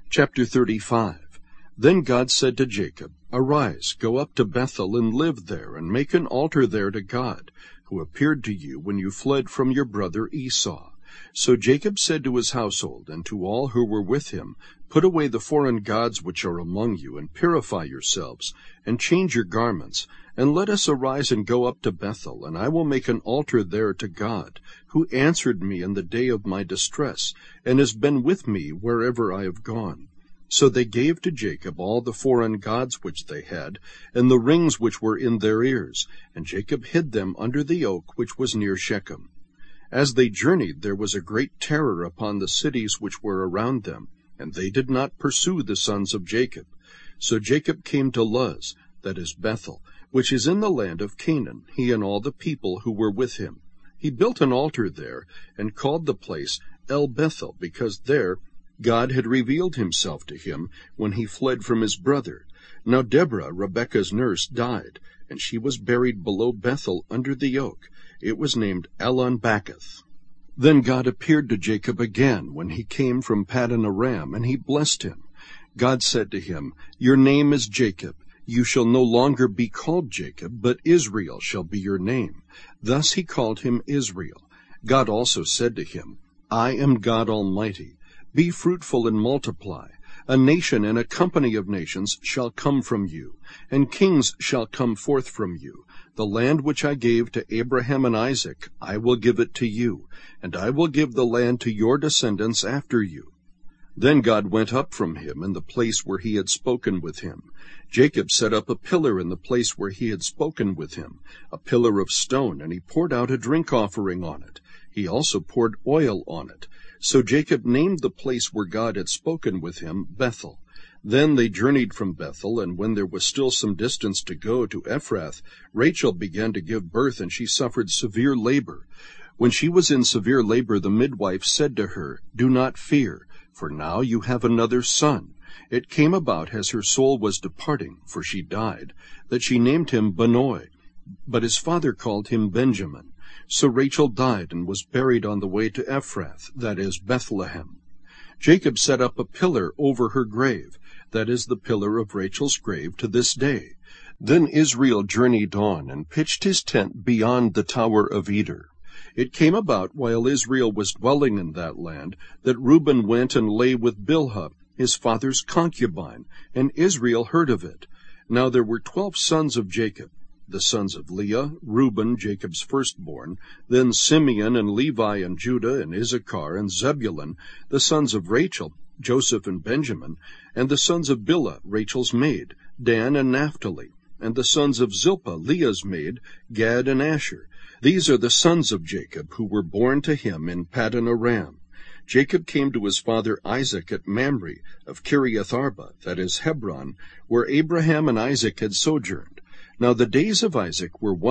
Chapter 35. Then God said to Jacob, Arise, go up to Bethel and live there, and make an altar there to God, who appeared to you when you fled from your brother Esau. So Jacob said to his household and to all who were with him, Put away the foreign gods which are among you, and purify yourselves, and change your garments, and let us arise and go up to Bethel, and I will make an altar there to God, who answered me in the day of my distress, and has been with me wherever I have gone. So they gave to Jacob all the foreign gods which they had, and the rings which were in their ears, and Jacob hid them under the oak which was near Shechem. As they journeyed, there was a great terror upon the cities which were around them, and they did not pursue the sons of Jacob. So Jacob came to Luz, that is Bethel, which is in the land of Canaan, he and all the people who were with him. He built an altar there, and called the place El Bethel, because there God had revealed himself to him when he fled from his brother. Now Deborah, Rebekah's nurse, died, and she was buried below Bethel under the oak. It was named Allon-Bacuth. Then God appeared to Jacob again when he came from Paddan Aram, and he blessed him. God said to him, Your name is Jacob. You shall no longer be called Jacob, but Israel shall be your name. Thus he called him Israel. God also said to him, I am God Almighty. Be fruitful and multiply. A nation and a company of nations shall come from you, and kings shall come forth from you. The land which I gave to Abraham and Isaac, I will give it to you, and I will give the land to your descendants after you. Then God went up from him in the place where he had spoken with him. Jacob set up a pillar in the place where he had spoken with him, a pillar of stone, and he poured out a drink offering on it. He also poured oil on it. So Jacob named the place where God had spoken with him Bethel. Then they journeyed from Bethel, and when there was still some distance to go to Ephrath, Rachel began to give birth, and she suffered severe labor. When she was in severe labor, the midwife said to her, Do not fear, for now you have another son. It came about as her soul was departing, for she died, that she named him Benoi, but his father called him Benjamin. So Rachel died and was buried on the way to Ephrath, that is Bethlehem. Jacob set up a pillar over her grave, that is the pillar of Rachel's grave to this day. Then Israel journeyed on and pitched his tent beyond the Tower of Eder. It came about while Israel was dwelling in that land that Reuben went and lay with Bilhah, his father's concubine, and Israel heard of it. Now there were 12 sons of Jacob, the sons of Leah, Reuben, Jacob's firstborn, then Simeon and Levi and Judah and Issachar and Zebulun, the sons of Rachel, Joseph and Benjamin, and the sons of Bilhah, Rachel's maid, Dan and Naphtali, and the sons of Zilpah, Leah's maid, Gad and Asher. These are the sons of Jacob who were born to him in Paddan Aram. Jacob came to his father Isaac at Mamre of Kiriath Arba, that is Hebron, where Abraham and Isaac had sojourned. Now the days of Isaac were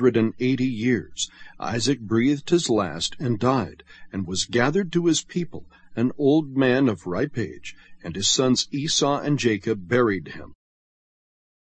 180 years. Isaac breathed his last and died, and was gathered to his people, an old man of ripe age, and his sons Esau and Jacob buried him.